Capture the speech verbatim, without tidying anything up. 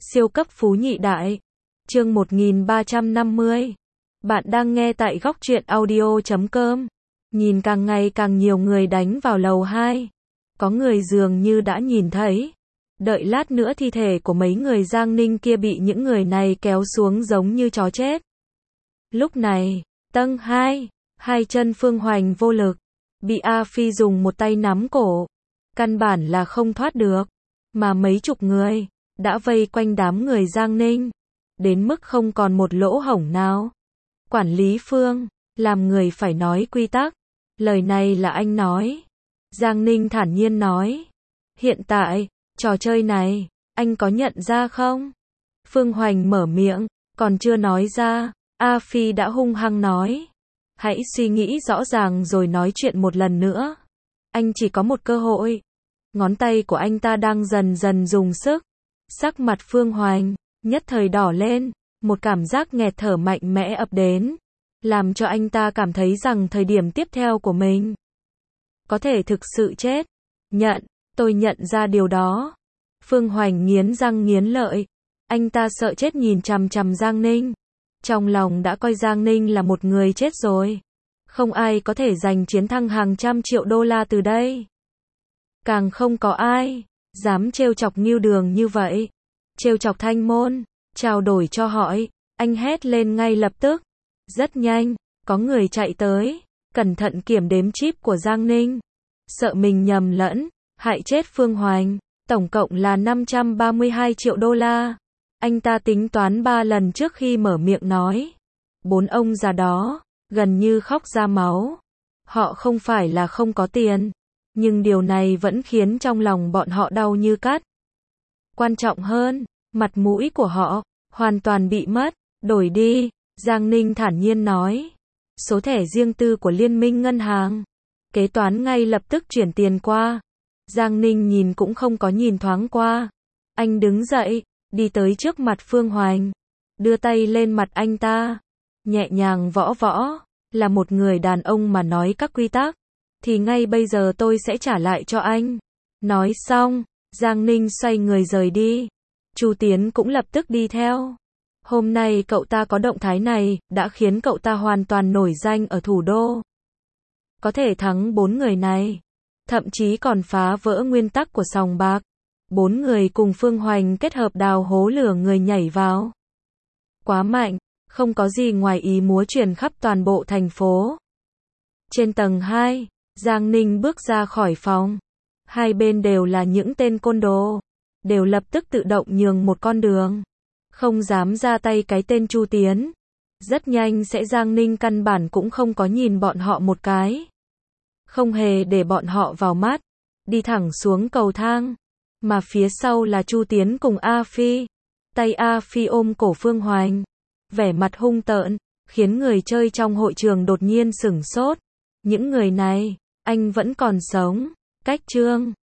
Siêu cấp phú nhị đại. Chương một nghìn ba trăm năm mươi. Bạn đang nghe tại góc truyện audio chấm com. Nhìn càng ngày càng nhiều người đánh vào lầu hai. Có người dường như đã nhìn thấy. Đợi lát nữa thi thể của mấy người Giang Ninh kia bị những người này kéo xuống giống như chó chết. Lúc này, tầng hai, hai chân Phương Hoành vô lực, bị A Phi dùng một tay nắm cổ. Căn bản là không thoát được. Mà mấy chục người đã vây quanh đám người Giang Ninh, đến mức không còn một lỗ hổng nào. Quản lý Phương, làm người phải nói quy tắc. Lời này là anh nói. Giang Ninh thản nhiên nói. Hiện tại, trò chơi này, anh có nhận ra không? Phương Hoành mở miệng, còn chưa nói ra, A Phi đã hung hăng nói. Hãy suy nghĩ rõ ràng rồi nói chuyện một lần nữa. Anh chỉ có một cơ hội. Ngón tay của anh ta đang dần dần dùng sức. Sắc mặt Phương Hoành nhất thời đỏ lên, một cảm giác nghẹt thở mạnh mẽ ập đến, làm cho anh ta cảm thấy rằng thời điểm tiếp theo của mình có thể thực sự chết. Nhận, tôi nhận ra điều đó. Phương Hoành nghiến răng nghiến lợi, anh ta sợ chết nhìn chằm chằm Giang Ninh. Trong lòng đã coi Giang Ninh là một người chết rồi. Không ai có thể giành chiến thắng hàng trăm triệu đô la từ đây. Càng không có ai dám trêu chọc Ngưu Đường như vậy. Trêu chọc Thanh Môn, trao đổi cho hỏi, anh hét lên ngay lập tức. Rất nhanh, có người chạy tới, cẩn thận kiểm đếm chip của Giang Ninh. Sợ mình nhầm lẫn, hại chết Phương Hoành, tổng cộng là năm trăm ba mươi hai triệu đô la. Anh ta tính toán ba lần trước khi mở miệng nói. Bốn ông già đó, gần như khóc ra máu. Họ không phải là không có tiền, nhưng điều này vẫn khiến trong lòng bọn họ đau như cắt. Quan trọng hơn, mặt mũi của họ hoàn toàn bị mất. Đổi đi, Giang Ninh thản nhiên nói. Số thẻ riêng tư của Liên minh ngân hàng. Kế toán ngay lập tức chuyển tiền qua. Giang Ninh nhìn cũng không có nhìn thoáng qua. Anh đứng dậy, đi tới trước mặt Phương Hoành, đưa tay lên mặt anh ta, nhẹ nhàng võ võ. Là một người đàn ông mà nói các quy tắc, thì ngay bây giờ tôi sẽ trả lại cho anh. Nói xong, Giang Ninh xoay người rời đi. Chu Tiến cũng lập tức đi theo. Hôm nay cậu ta có động thái này, đã khiến cậu ta hoàn toàn nổi danh ở thủ đô. Có thể thắng bốn người này, thậm chí còn phá vỡ nguyên tắc của sòng bạc. Bốn người cùng Phương Hoành kết hợp đào hố lửa người nhảy vào. Quá mạnh, không có gì ngoài ý múa truyền khắp toàn bộ thành phố. Trên tầng hai, Giang Ninh bước ra khỏi phòng. Hai bên đều là những tên côn đồ, đều lập tức tự động nhường một con đường, không dám ra tay cái tên Chu Tiến. Rất nhanh sẽ Giang Ninh căn bản cũng không có nhìn bọn họ một cái, không hề để bọn họ vào mắt, đi thẳng xuống cầu thang. Mà phía sau là Chu Tiến cùng A Phi. Tay A Phi ôm cổ Phương Hoành, vẻ mặt hung tợn, khiến người chơi trong hội trường đột nhiên sửng sốt. Những người này, anh vẫn còn sống. Cách chương